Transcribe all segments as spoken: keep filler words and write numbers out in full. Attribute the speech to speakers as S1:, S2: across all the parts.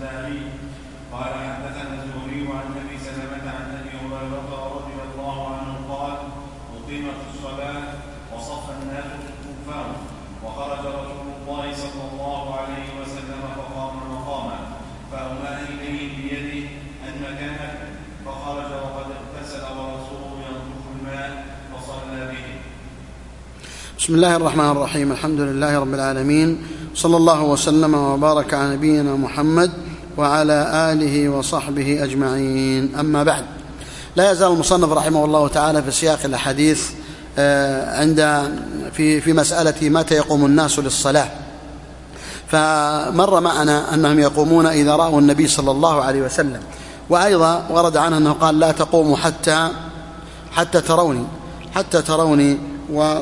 S1: الأوزاعي قال حدثنا الزهري عن أبي سلمة عن أبي هريرة رضي الله عنه قال أقيمت الصلاة وصف الناس صفوفهم وخرج رسول الله صلى الله عليه وسلم فقام مقاما فأومأ إليه بيده أن مكانه فخرج وقد اغتسل ورسوله ينضح الماء فصلى به.
S2: بسم الله الرحمن الرحيم. الحمد لله رب العالمين، صلى الله وسلم وبارك على نبينا محمد وعلى آله وصحبه أجمعين. أما بعد، لا يزال المصنف رحمه الله تعالى في سياق الحديث عند في في مسألة متى يقوم الناس للصلاة. فمر معنا أنهم يقومون إذا رأوا النبي صلى الله عليه وسلم، وأيضا ورد عنه أنه قال لا تقوموا حتى حتى تروني حتى تروني و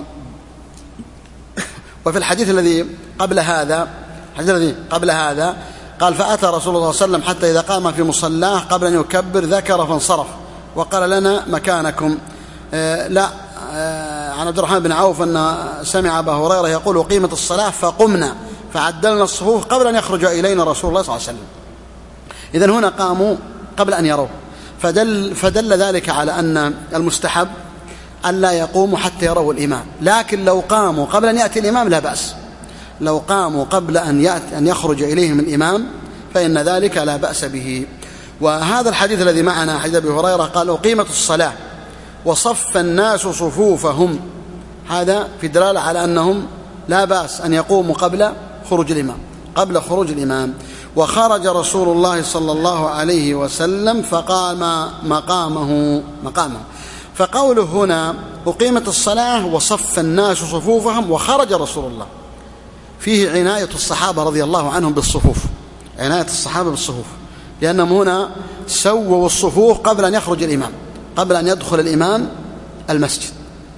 S2: وفي الحديث الذي قبل هذا الحديث الذي قبل هذا قال فأتى رسول الله صلى الله عليه وسلم حتى إذا قام في مصلاه قبل أن يكبر ذكر فانصرف وقال لنا مكانكم. آه لا آه عن عبد الرحمن بن عوف أن سمع أبا هريرة يقول أقيمت الصلاة فقمنا فعدلنا الصفوف قبل أن يخرج إلينا رسول الله صلى الله عليه وسلم. إذن هنا قاموا قبل أن يروه، فدل, فدل ذلك على أن المستحب أن لا يقوموا حتى يروا الإمام، لكن لو قاموا قبل أن يأتي الإمام لا بأس. لو قاموا قبل أن, يأتي أن يخرج إليهم الإمام فإن ذلك لا بأس به. وهذا الحديث الذي معنا حديث أبي هريرة قال أقيمت الصلاة وصف الناس صفوفهم، هذا في دلالة على أنهم لا بأس أن يقوموا قبل خروج الإمام قبل خروج الإمام. وخرج رسول الله صلى الله عليه وسلم فقام مقامه مقامه فقوله هنا أقيمت الصلاة وصف الناس صفوفهم وخرج رسول الله، فيه عناية الصحابة رضي الله عنهم بالصفوف، عناية الصحابة بالصفوف، لأنهم هنا سووا الصفوف قبل أن يخرج الإمام قبل أن يدخل الإمام المسجد.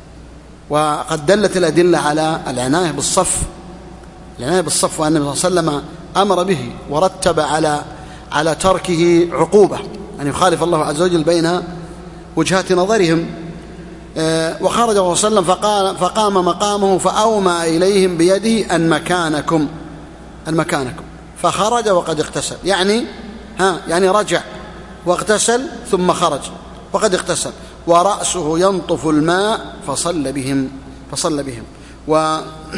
S2: وقد دلت الأدلة على العناية بالصف العناية بالصف وأن النبي صلى الله عليه وسلم أمر به ورتب على على تركه عقوبة أن يخالف الله عز وجل بين وجهات نظرهم. وخرج صلى الله عليه وسلم فقال فقام مقامه فأومى إليهم بيده أن مكانكم أن مكانكم فخرج وقد اغتسل، يعني ها يعني رجع واغتسل ثم خرج وقد اغتسل ورأسه ينطف الماء فصلى بهم فصلى بهم و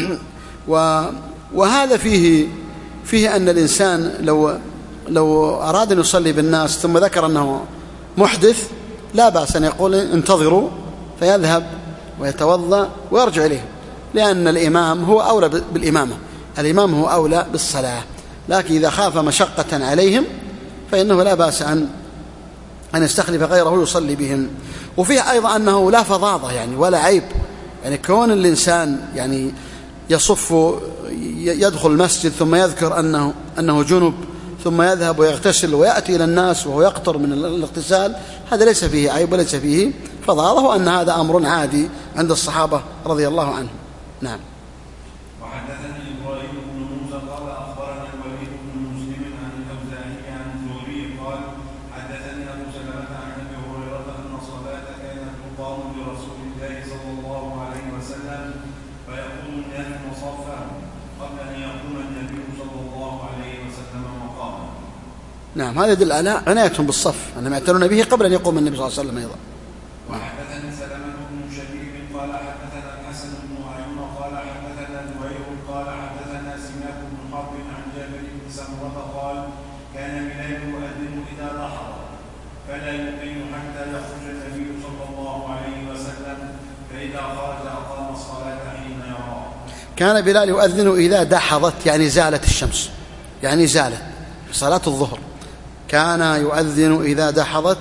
S2: و وهذا فيه فيه أن الإنسان لو لو أراد أن يصلي بالناس ثم ذكر أنه محدث لا بأس أن يقول انتظروا فيذهب ويتوضأ ويرجع إليهم، لأن الإمام هو أولى بالإمامة الإمام هو أولى بالصلاة. لكن إذا خاف مشقة عليهم فإنه لا بأس أن أن يستخلف غيره يصلي بهم. وفيه أيضا أنه لا فظاظة يعني ولا عيب، يعني كون الإنسان يعني يصف يدخل المسجد ثم يذكر أنه أنه جنب ثم يذهب ويغتسل ويأتي إلى الناس وهو يقطر من الاغتسال، هذا ليس فيه عيب وليس فيه فظاظة، وأن هذا أمر عادي عند الصحابة رضي الله عنهم. نعم.
S1: وحدثني إبراهيم بن موسى قال أخبرنا الوليد بن مسلم عن الأوزاعي عن الزهري قال حدثني أبو سلمة عن أبي هريرة أن الصلاة كانت تقام برسول الله صلى الله عليه وسلم فيقوم الناس مصافا قبل أن يقوم النبي صلى الله عليه وسلم مقاما.
S2: نعم، هذا يدل على عنايتهم بالصف أنهم يعتنون به قبل أن يقوم النبي صلى الله عليه وسلم أيضا.
S1: وحدثني سلمة بن شبيب قال حدثنا الحسن بن عيون قال حدثنا زهير قال حدثنا سماك بن حرب عن جابر بن سمرة قال كان بلال يؤذن إذا ضحى فلا يقيم حتى يخرج النبي صلى الله عليه وسلم فإذا خرج أقام الصلاة حين يرى.
S2: كان بلال يؤذن إذا دحضت يعني زالت الشمس، يعني زالت في صلاة الظهر، كان يؤذن إذا دحضت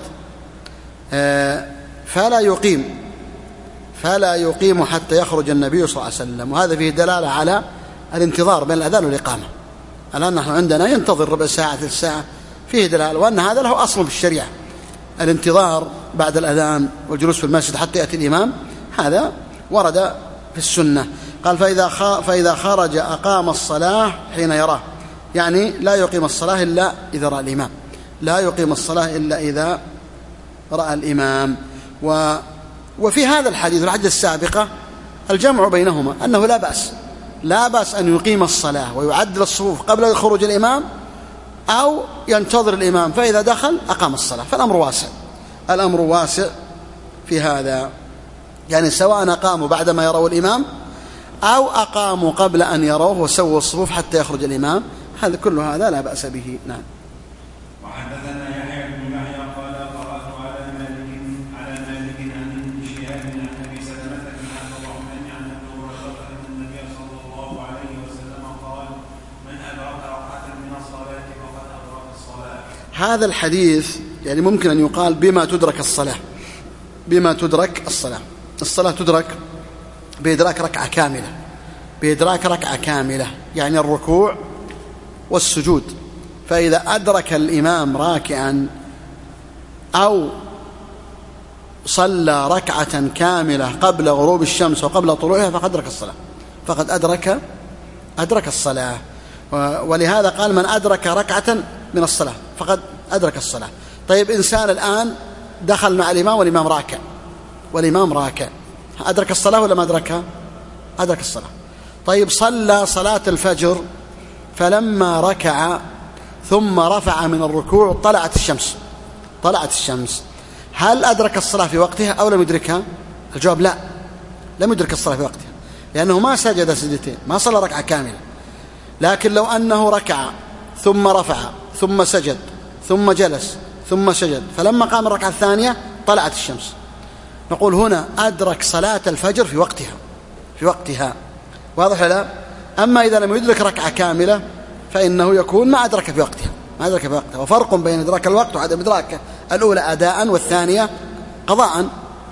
S2: فلا يقيم فلا يقيم حتى يخرج النبي صلى الله عليه وسلم. وهذا فيه دلالة على الانتظار بين الأذان والإقامة. الآن نحن عندنا ينتظر ربع ساعة ثلث ساعة، فيه دلالة وأن هذا له أصل في الشريعة، الانتظار بعد الأذان والجلوس في المسجد حتى يأتي الإمام، هذا ورد في السنة. قال فإذا فإذا خرج أقام الصلاة حين يراه، يعني لا يقيم الصلاة إلا إذا رأى الإمام لا يقيم الصلاة إلا إذا رأى الإمام. و وفي هذا الحديث والحديث السابقة الجمع بينهما أنه لا بأس لا بأس أن يقيم الصلاة ويعدل الصفوف قبل خروج الإمام، أو ينتظر الإمام فإذا دخل أقام الصلاة. فالأمر واسع، الأمر واسع في هذا، يعني سواء أقاموا بعدما يروا الإمام أو أقاموا قبل أن يروه وسووا الصفوف حتى يخرج الإمام، هذا كل هذا لا بأس به. نعم.
S1: وحدثنا يحيى بن يحيى قال قرأت على مالك على مالك عن ابن شهاب عن أبي سلمة بن عبد الرحمن عن أبي هريرة أن النبي صلى الله عليه وسلم قال: من أدرك ركعة من الصلاة فقد أدرك الصلاة.
S2: هذا الحديث يعني ممكن أن يقال بما تدرك الصلاة، بما تدرك الصلاة. الصلاة تدرك بإدراك ركعة كاملة، بإدراك ركعة كاملة يعني الركوع والسجود. فإذا أدرك الإمام راكعا أو صلى ركعة كاملة قبل غروب الشمس وقبل طلوعها فقد أدرك الصلاة، فقد أدرك أدرك الصلاة. ولهذا قال: من أدرك ركعة من الصلاة فقد أدرك الصلاة. طيب، إنسان الآن دخل مع الإمام والإمام راكع والإمام راكع أدرك الصلاة ولا ما أدركها؟ أدرك الصلاة. طيب، صلى صلاة الفجر فلما ركع ثم رفع من الركوع طلعت الشمس طلعت الشمس هل أدرك الصلاة في وقتها أو لم يدركها؟ الجواب لا، لم يدرك الصلاة في وقتها، لأنه ما سجد سجدتين، ما صلى ركعة كاملة. لكن لو أنه ركع ثم رفع ثم سجد ثم جلس ثم سجد فلما قام الركعة الثانية طلعت الشمس، نقول هنا أدرك صلاة الفجر في وقتها في وقتها واضح لا؟ أما إذا لم يدرك ركعة كاملة فإنه يكون ما أدرك في وقتها ما أدرك في وقتها وفرق بين إدراك الوقت وعدم إدراكه، الأولى أداء والثانية قضاء.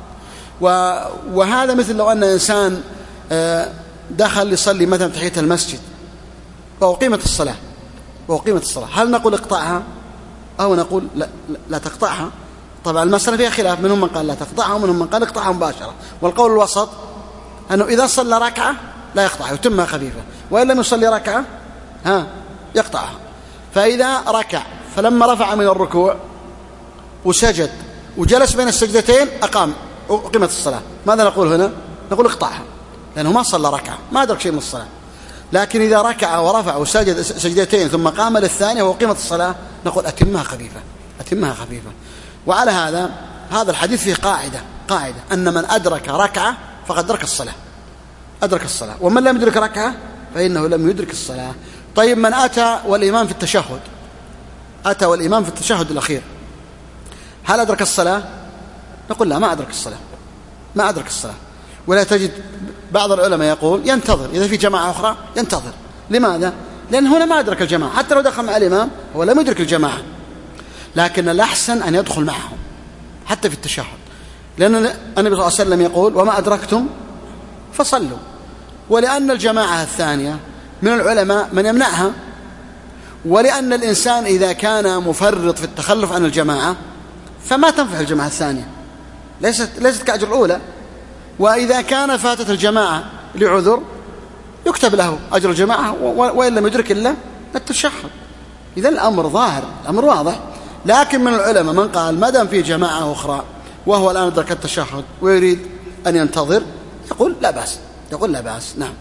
S2: وهذا مثل لو أن إنسان دخل يصلي مثلا تحية المسجد وأقيمت الصلاة وأقيمت الصلاة هل نقول اقطعها أو نقول لا, لا تقطعها؟ طبعا المسألة فيها خلاف، منهم من قال لا تقطعها ومنهم من قال اقطعها مباشرة، والقول الوسط أنه إذا صلى ركعة لا يقطعها يتمها خفيفة، وإن لم يصلي ركعة ها يقطعها. فإذا ركع فلما رفع من الركوع وسجد وجلس بين السجدتين أقام أقيمت الصلاة، ماذا نقول هنا؟ نقول اقطعها، لأنه ما صلى ركعة ما أدرك شيء من الصلاة. لكن إذا ركع ورفع وسجد سجدتين ثم قام للثانية وأقيمت الصلاة نقول أتمها خفيفة أتمها خفيفة. وعلى هذا هذا الحديث فيه قاعدة قاعدة أن من أدرك ركعة فقد أدرك الصلاة أدرك الصلاة ومن لم يدرك ركعة فإنه لم يدرك الصلاة. طيب، من أتى والإمام في التشهد أتى والإمام في التشهد الأخير هل أدرك الصلاة؟ نقول لا، ما أدرك الصلاة ما أدرك الصلاة. ولا تجد بعض العلماء يقول ينتظر إذا في جماعة أخرى ينتظر. لماذا؟ لأن هنا ما أدرك الجماعة، حتى لو دخل مع الإمام هو لم يدرك الجماعة، لكن الأحسن أن يدخل معهم حتى في التشهد، لأن النبي صلى الله عليه وسلم يقول وما أدركتم فصلوا. ولأن الجماعة الثانية من العلماء من يمنعها، ولأن الإنسان إذا كان مفرط في التخلف عن الجماعة فما تنفع الجماعة الثانية، ليست, ليست كأجر الأولى. وإذا كان فاتت الجماعة لعذر يكتب له أجر الجماعة وإن لم يدرك إلا التشهد. إذا الأمر ظاهر، الأمر واضح. لكن من العلماء من قال ما دام في جماعة أخرى وهو الآن أدرك التشهد ويريد أن ينتظر يقول لا بأس يقول لا بأس. نعم.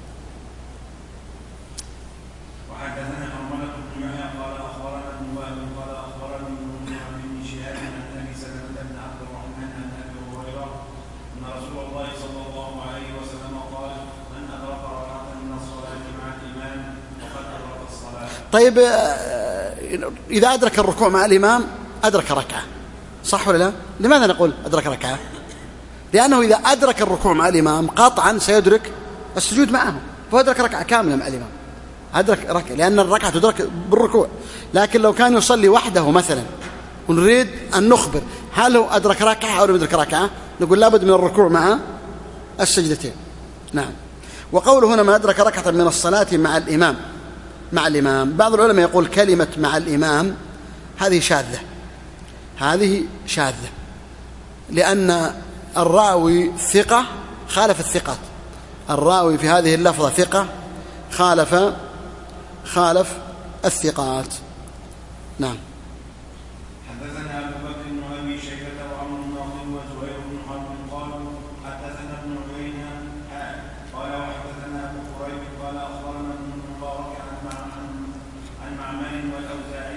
S1: وحدثنا حرملة بن يحيى قال أخبرنا ابن وهب قال أخبرني ابن شهاب عن أبي سلمة بن عبد الرحمن عن أبي هريرة أن رسول الله صلى الله عليه وسلم قال: من أدرك ركعة من الصلاة مع الإمام فقد أدرك الصلاة.
S2: طيب، إذا أدرك الركوع مع الإمام أدرك ركعة، صح ولا لا؟ لماذا نقول أدرك ركعة؟ لأنه إذا أدرك الركوع مع الإمام قطعا سيدرك السجود معه، فأدرك ركعة كاملة مع الإمام أدرك ركعة، لأن الركعة تدرك بالركوع. لكن لو كان يصلي وحده مثلا ونريد أن نخبر هل هو أدرك ركعة أو لم يدرك ركعة نقول لابد من الركوع مع السجدتين. نعم. وقوله هنا ما أدرك ركعة من الصلاة مع الإمام مع الإمام بعض العلماء يقول كلمة مع الإمام هذه شاذة هذه شاذة لأن الراوي ثقة خالف الثقات، الراوي في هذه اللفظة ثقة خالف خالف الثقات. نعم.
S1: حدثنا أبو بكر بن أبي شيبة وعمر بن ناصر وزهير بن حرب قالوا حدثنا ابن عيينة قال وحدثنا أبو قريب قال أخبرنا ابن المبارك عن عن معمر والأوزاعي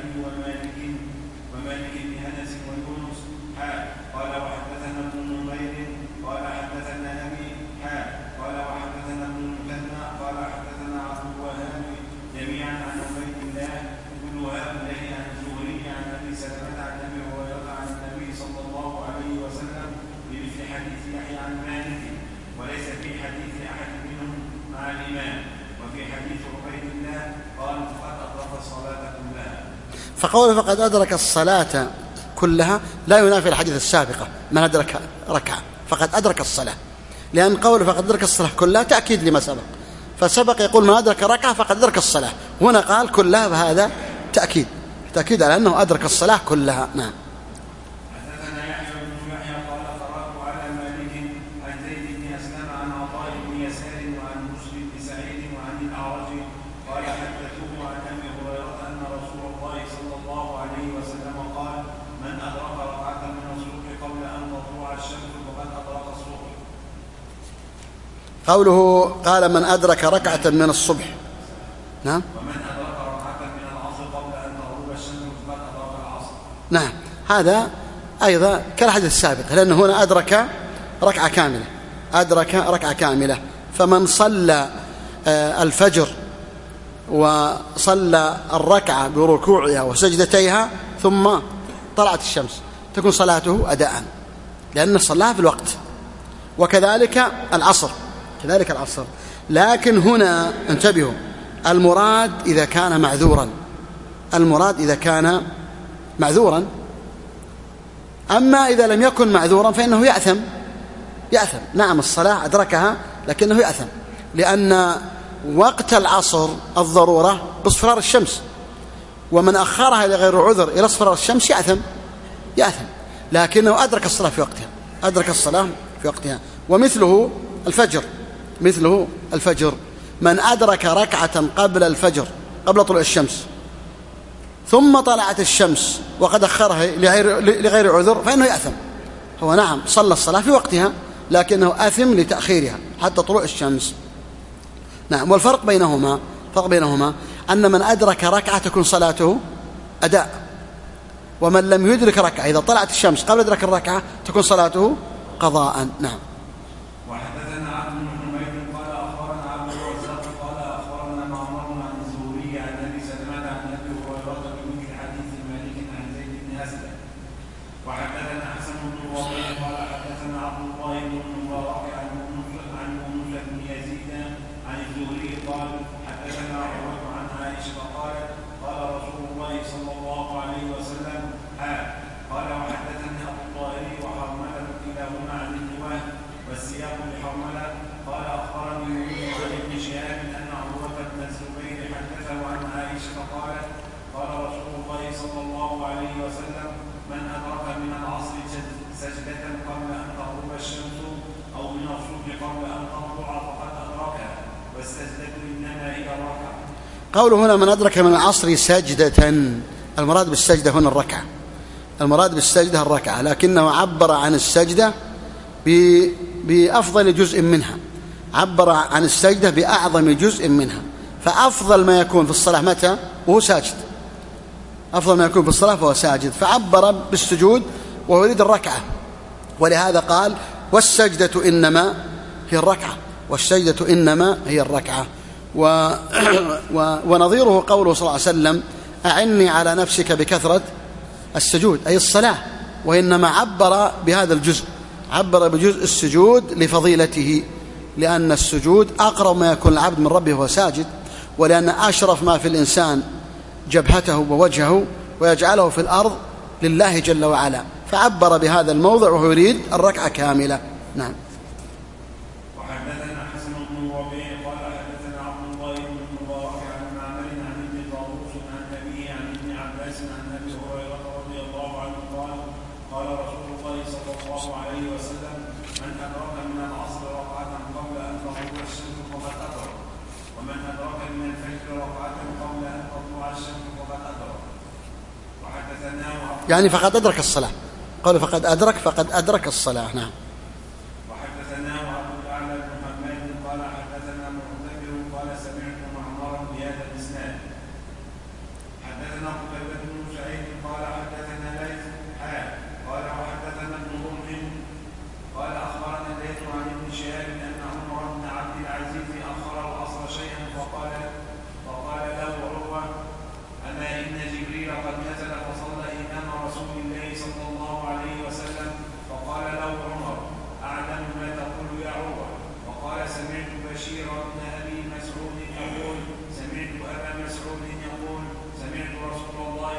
S2: فقوله فقد أدرك الصلاة كلها لا ينافي الحديث السابقة من أدرك ركعة فقد أدرك الصلاة، لأن قوله فقد أدرك الصلاة كلها تأكيد لما سبق، فسبق يقول من أدرك ركعة فقد أدرك الصلاة، هنا قال كلها، فهذا تأكيد تأكيد على أنه أدرك الصلاة كلها. نعم.
S1: حدثنا يحيى بن يحيى قال قرأت على مالك عن زيد بن أسلم عن عطاء بن يسار وعن مسلم بن سعيد وعن الأعرج قال حدثوه عن أبي هريرة أن رسول الله صلى الله عليه وسلم قال من أدرك ركعة من الصبح قبل أن تطلع الشمس فقد أدرك الصبح.
S2: قوله قال من أدرك ركعة من الصبح، نعم،
S1: ومن أدرك ركعة من العصر قبل أن تغرب الشمس فقد أدرك العصر.
S2: نعم، هذا أيضا كالحديث السابق، لأنه هنا أدرك ركعة كاملة، أدرك ركعة كاملة. فمن صلى الفجر وصلى الركعة بركوعها وسجدتيها ثم طلعت الشمس تكون صلاته أداء، لأن صلاها في الوقت. وكذلك العصر، كذلك العصر. لكن هنا انتبهوا، المراد إذا كان معذورا، المراد إذا كان معذورا. أما إذا لم يكن معذورا فإنه يأثم، يأثم. نعم الصلاة أدركها لكنه يأثم، لأن وقت العصر الضرورة باصفرار الشمس، ومن أخرها لغير عذر إلى اصفرار الشمس يأثم، يأثم. لكنه أدرك الصلاة في وقتها، أدرك الصلاة في وقتها. ومثله الفجر، مثله الفجر، من أدرك ركعة قبل الفجر قبل طلوع الشمس ثم طلعت الشمس وقد أخرها لغير, لغير عذر فإنه يأثم. هو نعم صلى الصلاة في وقتها لكنه أثم لتأخيرها حتى طلوع الشمس. نعم. والفرق بينهما، فرق بينهما أن من أدرك ركعة تكون صلاته أداء، ومن لم يدرك ركعة إذا طلعت الشمس قبل أدرك الركعة تكون صلاته قضاء. نعم.
S1: وحدثنا عبد بن حميد قال أخبرنا عبد الرزاق قال أخبرنا معمر عن الزهري عن أبي سلمة عن أبي هريرة بمثل حديث مالك عن زيد بن أسلم. وحدثنا حسن بن وقيع قال حدثنا عبد الله بن المبارك عن عن موسى بن يزيد عن الزهري قال حدثنا عروة عن عائشة قالت قال رسول الله صلى الله عليه وسلم ها قال وحدثني أبو الطاهر وحرملة كلاهما عن النواه والسياق لحرملة قال أخبرني يونس عن ابن شهاب أن عروة بن الزبير حدثه عن عائشة قالت قال رسول الله صلى الله عليه وسلم من أدرك من العصر سجدة قبل أن تغرب الشمس أو من الصبح قبل أن تطلع فقد أدركها والسجدة إنما هي الركعة.
S2: قوله هنا من أدرك من العصر سجدة، المراد بالسجدة هنا الركعة، المراد بالسجدة الركعة، لكنه عبر عن السجدة بأفضل جزء منها، عبر عن السجدة بأعظم جزء منها. فأفضل ما يكون في الصلاة متى؟ وهو ساجد، أفضل ما يكون في الصلاة فهو ساجد، فعبر بالسجود وهو يريد الركعة، ولهذا قال والسجدة إنما هي الركعة، والسجدة إنما هي الركعة. و... و... ونظيره قوله صلى الله عليه وسلم أعني على نفسك بكثرة السجود، أي الصلاة، وإنما عبر بهذا الجزء، عبر بجزء السجود لفضيلته، لأن السجود أقرب ما يكون العبد من ربه وهو ساجد، ولأن أشرف ما في الإنسان جبهته ووجهه ويجعله في الأرض لله جل وعلا، فعبر بهذا الموضع وهو يريد الركعة كاملة. نعم.
S1: وحدثنا حسن بن ربيع قال حدثنا عبد الله بن المبارك عن معمر عن ابن طاووس عن أبيه عن ابن عباس عن أبي هريرة رضي الله عنه قال قال رسول الله صلى الله عليه وسلم من أدرك من العصر ركعة قبل أن تغرب الشمس فقد أدرك، ومن أدرك من الفجر ركعة قبل أن تطلع الشمس فقد أدرك. وحدثناه
S2: يعني فقد أدرك الصلاة، قالوا فقد أدرك فقد أدرك الصلاة. نعم.
S1: وحدثناه عبد الأعلى بن حماد قال حدثنا معتمر قال سمعت معمرا بهذا الإسناد. حدثنا قتيبة بن سعيد قال حدثنا ليث حاء قال وحدثنا ابن رمح قال أخبرنا الليث عن ابن شهاب أن عمر بن عبد العزيز أخر العصر شيئا فقال فقال له عروة أما إن جبريل قد نزل فصلى إمام رسول الله صلى الله عليه وسلم فقال له عمر أعلم ما تقول يا عروة؟ وقال سمعت بشير بن أبي مسعود يقول سمعت أبا مسعود يقول سمعت رسول الله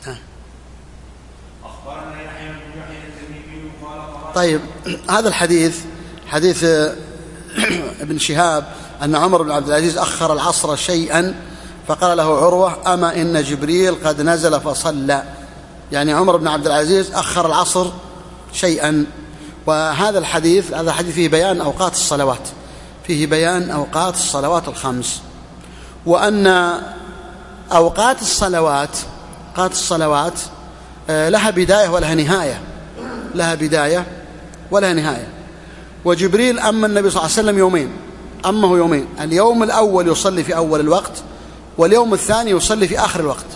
S1: أخبرنا يحيى بن يحيى التميمي قال قرأت.
S2: طيب، هذا الحديث حديث ابن شهاب أن عمر بن عبد العزيز أخر العصر شيئا فقال له عروة أما إن جبريل قد نزل فصلى، يعني عمر بن عبد العزيز أخر العصر شيئا. وهذا الحديث هذا الحديث فيه بيان أوقات الصلوات، فيه بيان أوقات الصلوات الخمس، وأن أوقات الصلوات أوقات الصلوات لها بداية ولها نهاية، لها بداية ولها نهاية. وجبريل أما النبي صلى الله عليه وسلم يومين، أمه يومين، اليوم الأول يصلي في أول الوقت، واليوم الثاني يصلي في آخر الوقت،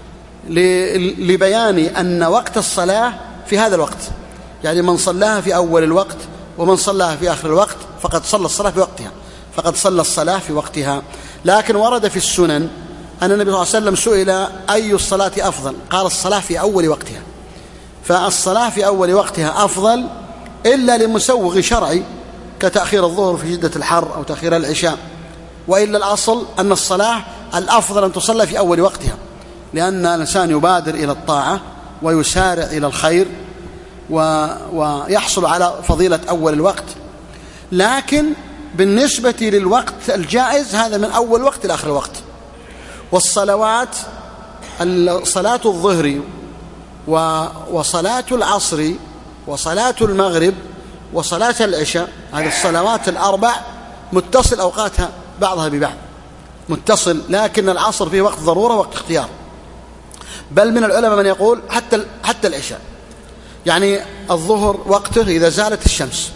S2: لبيان أن وقت الصلاة في هذا الوقت، يعني من صلاها في أول الوقت ومن صلاها في آخر الوقت فقد صلى الصلاة في وقتها، فقد صلى الصلاة في وقتها. لكن ورد في السنن أن النبي صلى الله عليه وسلم سئل أي الصلاة أفضل، قال الصلاة في أول وقتها، فالصلاة في أول وقتها أفضل إلا لمسوغ شرعي كتأخير الظهر في شدة الحر أو تأخير العشاء، وإلا الأصل أن الصلاة الأفضل أن تصلى في أول وقتها، لأن الإنسان يبادر إلى الطاعة ويسارع إلى الخير و... ويحصل على فضيلة أول الوقت. لكن بالنسبة للوقت الجائز هذا من أول وقت إلى آخر الوقت. والصلوات صلاة الظهر وصلاة العصر وصلاة المغرب وصلاة العشاء، هذه الصلوات الأربع متصل أوقاتها بعضها ببعض، متصل، لكن العصر فيه وقت ضرورة وقت اختيار، بل من العلماء من يقول حتى حتى العشاء، يعني الظهر وقته إذا زالت الشمس،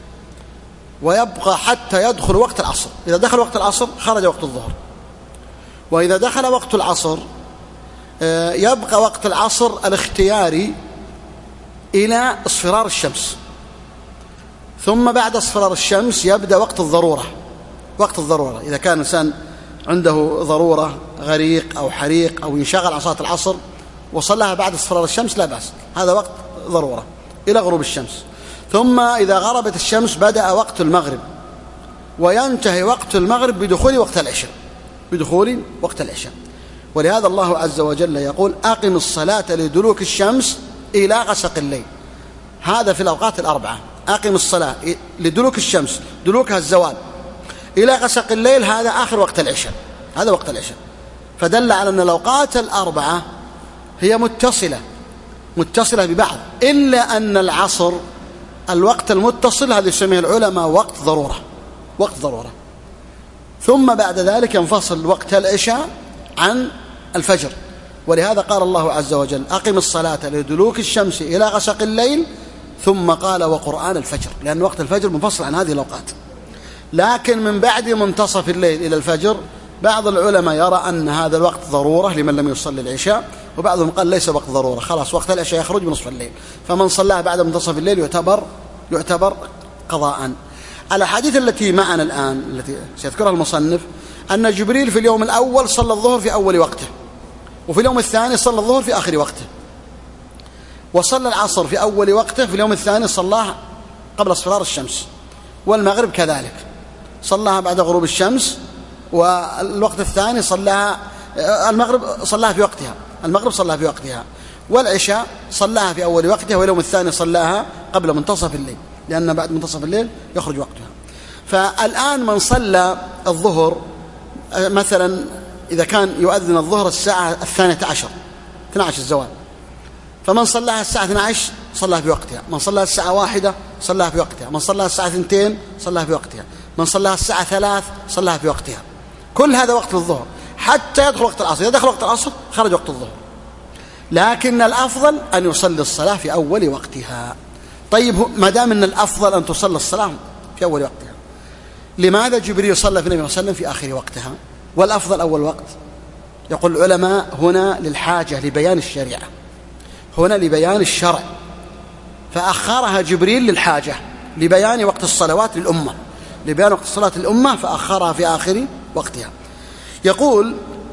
S2: ويبقى حتى يدخل وقت العصر، إذا دخل وقت العصر خرج وقت الظهر، وإذا دخل وقت العصر يبقى وقت العصر الاختياري إلى اصفرار الشمس، ثم بعد اصفرار الشمس يبدأ وقت الضرورة. وقت الضرورة إذا كان الإنسان عنده ضرورة غريق أو حريق أو ينشغل عن صلاة العصر وصلها بعد اصفرار الشمس لا بأس، هذا وقت ضرورة إلى غروب الشمس. ثم إذا غربت الشمس بدأ وقت المغرب، وينتهي وقت المغرب بدخول وقت العشاء، بدخول وقت العشاء. ولهذا الله عز وجل يقول أقم الصلاة لدلوك الشمس إلى غسق الليل، هذا في الأوقات الأربعة. أقم الصلاة لدلوك الشمس، دلوكها الزوال، إلى غسق الليل، هذا آخر وقت العشاء، هذا وقت العشاء. فدل على أن الأوقات الأربعة هي متصلة متصلة ببعض، إلا أن العصر الوقت المتصل هذا يسميه العلماء وقت ضرورة، وقت ضرورة. ثم بعد ذلك ينفصل وقت العشاء عن الفجر، ولهذا قال الله عز وجل أقم الصلاة لدلوك الشمس إلى غسق الليل، ثم قال وقرآن الفجر، لأن وقت الفجر منفصل عن هذه الأوقات. لكن من بعد منتصف الليل إلى الفجر بعض العلماء يرى أن هذا الوقت ضرورة لمن لم يصلي العشاء، وبعضهم قال ليس وقت ضرورة، خلاص وقت العشاء يخرج بنصف الليل، فمن صلاه بعد منتصف الليل يعتبر يعتبر قضاء. الأحاديث التي معنا الآن التي سيذكرها المصنف أن جبريل في اليوم الأول صلى الظهر في أول وقته، وفي اليوم الثاني صلى الظهر في آخر وقته، وصلى العصر في أول وقته، في اليوم الثاني صلاه قبل اصفرار الشمس، والمغرب كذلك صلاها بعد غروب الشمس، والوقت الثاني صلاها المغرب صلاها في وقتها، المغرب صلاها في وقتها، والعشاء صلاها في أول وقتها، واليوم الثاني صلاها قبل منتصف الليل، لأن بعد منتصف الليل يخرج وقتها. فالآن من صلى الظهر مثلا إذا كان يؤذن الظهر الساعة الثانية عشر اثنى عشر الزوال، فمن صلاها الساعة اثنى عشر صلاها في وقتها، من صلاها الساعة واحدة صلاها في وقتها، من صلاها الساعة اثنتين صلاها في وقتها، من صلاها الساعة ثلاث صلاها في وقتها، كل هذا وقت الظهر حتى يدخل وقت العصر، إذا دخل وقت العصر خرج وقت الظهر. لكن الأفضل أن يصلي الصلاة في أول وقتها. طيب ما دام أن الأفضل أن تصلي الصلاة في أول وقتها، لماذا جبريل صلى في النبي صلى الله عليه وسلم في آخر وقتها والأفضل أول وقت؟ يقول العلماء هنا للحاجة لبيان الشريعة، هنا لبيان الشرع، فأخرها جبريل للحاجة لبيان وقت الصلوات للأمة، لبيان وقت الصلاة للأمة فأخرها في آخر وقتها. يقول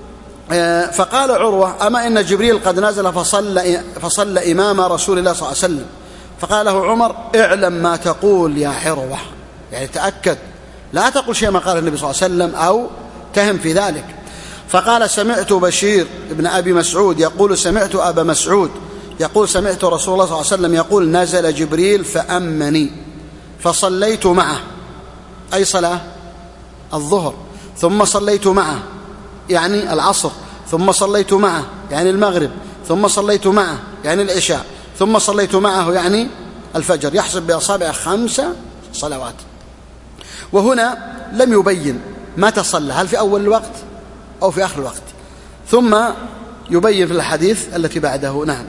S2: فقال عروة أما إن جبريل قد نزل فصلى, فصلى إمام رسول الله صلى الله عليه وسلم، فقال له عمر اعلم ما تقول يا عروة، يعني تأكد لا تقول شيء ما قال النبي صلى الله عليه وسلم أو تهم في ذلك. فقال سمعت بشير ابن أبي مسعود يقول سمعت أبا مسعود يقول سمعت رسول الله صلى الله عليه وسلم يقول نزل جبريل فأمني فصليت معه، أي صلاة؟ الظهر. ثم صليت معه يعني العصر، ثم صليت معه يعني المغرب، ثم صليت معه يعني العشاء، ثم صليت معه يعني الفجر. يحسب بأصابع خمسة صلوات. وهنا لم يبين متى صلى، هل في أول الوقت أو في آخر الوقت، ثم يبين في الحديث التي بعده. نعم.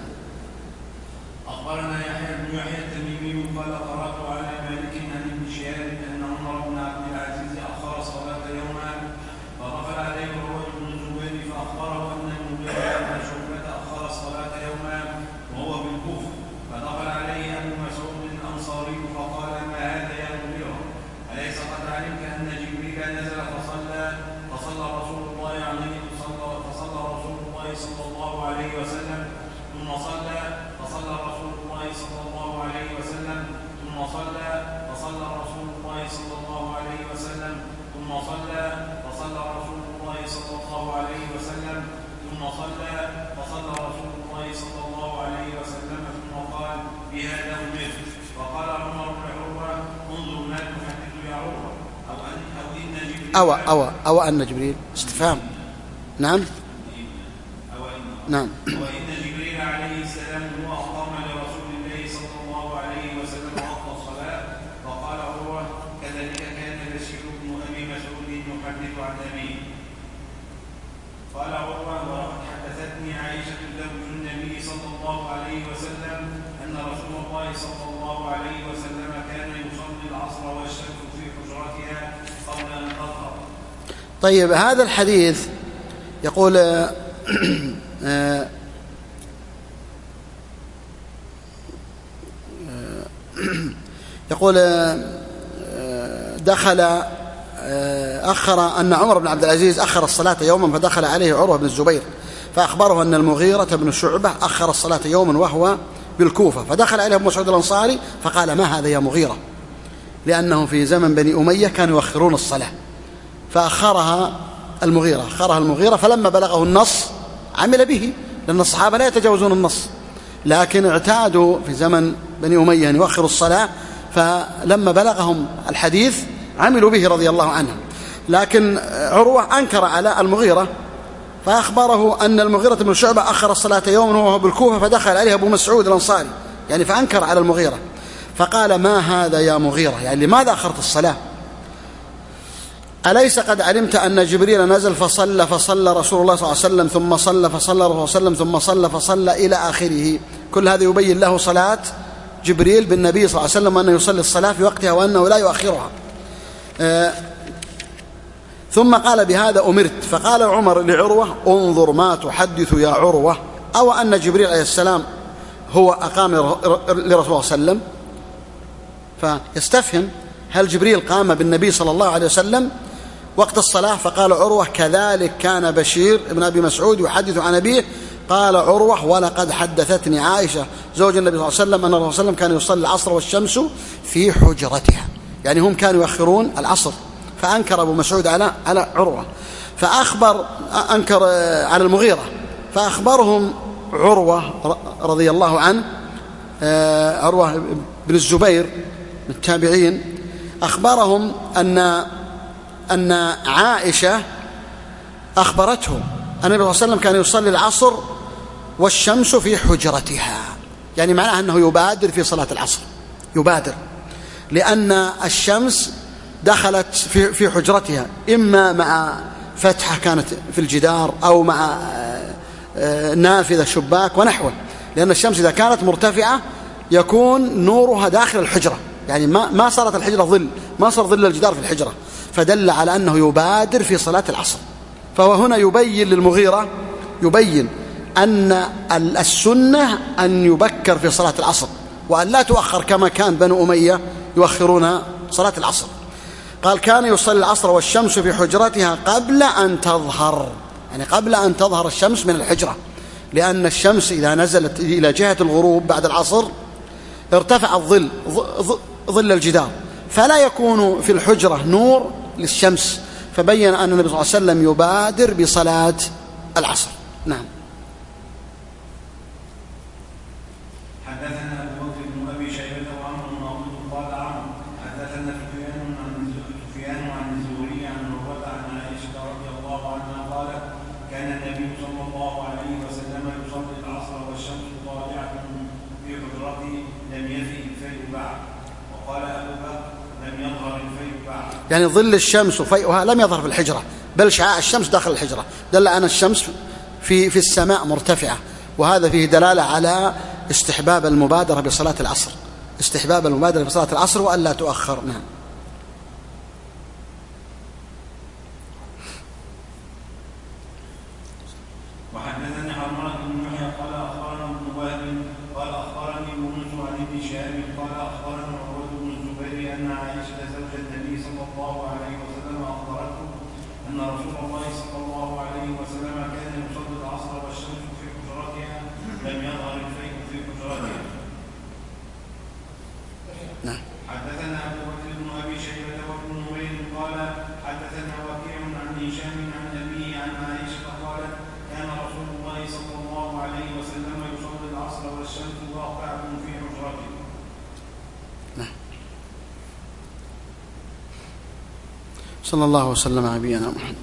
S1: أخبرنا يحيى بن يحيى التميمي قال قرأت على مالك عن ابن شهاب أن عمر بن عبد العزيز أخر صلاة يوما فدخل عليه عروة بن الزبير فأخبره أن المغيرة بن شعبة أخر الصلاة يوما وهو بالكوفة، فدخل عليه أبو مسعود الأنصاري فقال ما هذا يا مغيرة؟ أليس قد علمت أن جبريل نزل فصلى فصلى رسول الله عليه فصلى رسول الله صلى الله عليه وسلم ثم صلى فصلى رسول الله صلى الله عليه وسلم ثم صلى فصلى رسول الله صلى الله عليه وسلم ثم صلى فصلى رسول الله صلى الله عليه وسلم ثم صلى فصلى رسول الله صلى الله عليه وسلم ثم قال بهذا أمرت. فقال عمر بن عروة انظر ما تحدث يا عروة أو أن أو إن جبريل
S2: أو أو أو أن جبريل استفهام. نعم.
S1: أو إن
S2: نعم.
S1: وإن جبريل عليه السلام هو أقام لرسول الله صلى الله عليه وسلم وقت الصلاة. فقال عروة كذلك كان بشير بن أبي مسعود يحدث عن أبيه. قال عروة ولقد حدثتني عائشة زوج النبي صلى الله عليه وسلم أن رسول الله صلى الله عليه وسلم كان يصلي العصر والشمس في حجرتها قبل أن تظهر.
S2: طيب، هذا الحديث يقول يقول دخل أخر أن عمر بن عبد العزيز أخر الصلاة يوما فدخل عليه عروة بن الزبير فأخبره أن المغيرة بن شعبة أخر الصلاة يوما وهو بالكوفة، فدخل عليه أبو مسعود الأنصاري فقال ما هذا يا مغيرة، لأنه في زمن بني أمية كانوا يؤخرون الصلاة، فأخرها المغيرة أخرها المغيرة فلما بلغه النص عمل به، لأن الصحابة لا يتجاوزون النص، لكن اعتادوا في زمن بني أمية أن يؤخروا الصلاة، فلما بلغهم الحديث عملوا به رضي الله عنهم. لكن عروة أنكر على المغيرة فأخبره أن المغيرة بن شعبة أخر الصلاة يوما وهو بالكوفة فدخل عليه أبو مسعود الأنصاري، يعني فأنكر على المغيرة فقال ما هذا يا مغيرة، يعني لماذا أخرت الصلاة؟ أليس قد علمت أن جبريل نزل فصلى فصلى رسول الله صلى الله عليه وسلم ثم صلى فصلى رسول الله صلى الله عليه وسلم ثم صلى فصلى إلى آخره. كل هذا يبين له صلاة جبريل بالنبي صلى الله عليه وسلم أنه يصلي الصلاة في وقتها وأنه لا يؤخرها. آه ثم قال بهذا أمرت. فقال عمر لعروة انظر ما تحدث يا عروة، أو أن جبريل عليه السلام هو أقام لرسول الله صلى الله عليه وسلم، فيستفهم هل جبريل قام بالنبي صلى الله عليه وسلم وقت الصلاة؟ فقال عروة كذلك كان بشير ابن أبي مسعود يحدث عن أبيه. قال عروة ولقد حدثتني عائشة زوج النبي صلى الله عليه وسلم أن الرسول صلى الله عليه وسلم كان يصلي العصر والشمس في حجرتها، يعني هم كانوا يؤخرون العصر، فأنكر أبو مسعود على على عروة، فأخبر أنكر على المغيرة، فأخبرهم عروة رضي الله عنه، عروة بن الزبير من التابعين، أخبرهم أن أن عائشة أخبرته أن النبي صلى الله عليه وسلم كان يصلي العصر والشمس في حجرتها، يعني معناه أنه يبادر في صلاة العصر، يبادر، لأن الشمس دخلت في في حجرتها إما مع فتحة كانت في الجدار أو مع نافذة شباك ونحوه، لأن الشمس إذا كانت مرتفعة يكون نورها داخل الحجرة، يعني ما ما صارت الحجرة ظل، ما صار ظل الجدار في الحجرة، فدل على أنه يبادر في صلاة العصر. فهو هنا يبين للمغيرة، يبين أن السنة أن يبكر في صلاة العصر وأن لا تؤخر كما كان بنو أمية يؤخرون صلاة العصر. قال كان يصلي العصر والشمس في حجرتها قبل أن تظهر، يعني قبل أن تظهر الشمس من الحجرة، لأن الشمس إذا نزلت إلى جهة الغروب بعد العصر ارتفع الظل ظل الجدار، فلا يكون في الحجرة نور للشمس، فبين أن النبي صلى الله عليه وسلم يبادر بصلاة العصر. نعم.
S1: حدثنا أبو بكر بن أبي شيبة وعمر بن عبد قال عمرو حدثنا سفيان عن سفيان عن الزهري عن عروة عن عائشة رضي الله عنها قالت كان النبي صلى الله عليه وسلم يصلي العصر والشمس طالعة في حجرته لم يفئ الفيء بعد. وقال أبو بكر لم يظهر الفيء بعد،
S2: يعني ظل الشمس وفيئها لم يظهر في الحجرة، بل شعاع الشمس داخل الحجرة، دل أن الشمس في في السماء مرتفعة، وهذا فيه دلالة على استحباب المبادرة بصلاة العصر، استحباب المبادرة بصلاة العصر وأن لا تؤخر. نعم.
S1: وحدثني حرملة بن يحيى قال أخبرنا ابن وهب قال أخبرني يونس عن ابن شهاب قال أخبرنا عروة بن الزبير أن عائشة زوج النبي صلى الله عليه وسلم أخبرته أن رسول الله صلى الله عليه وسلم كان يصلي العصر والشمس في حجرتها لم يظهر الفيء في حجرتها.
S2: نعم.
S1: حدثنا أبو بكر بن أبي شيبة وابن نمير قال حدثنا وكيع عن هشام عن أبيه عن عائشة قالت كان رسول الله صلى الله عليه وسلم يصلي العصر والشمس واقعة في حجرته.
S2: نعم. صلى الله وسلم على نبينا محمد.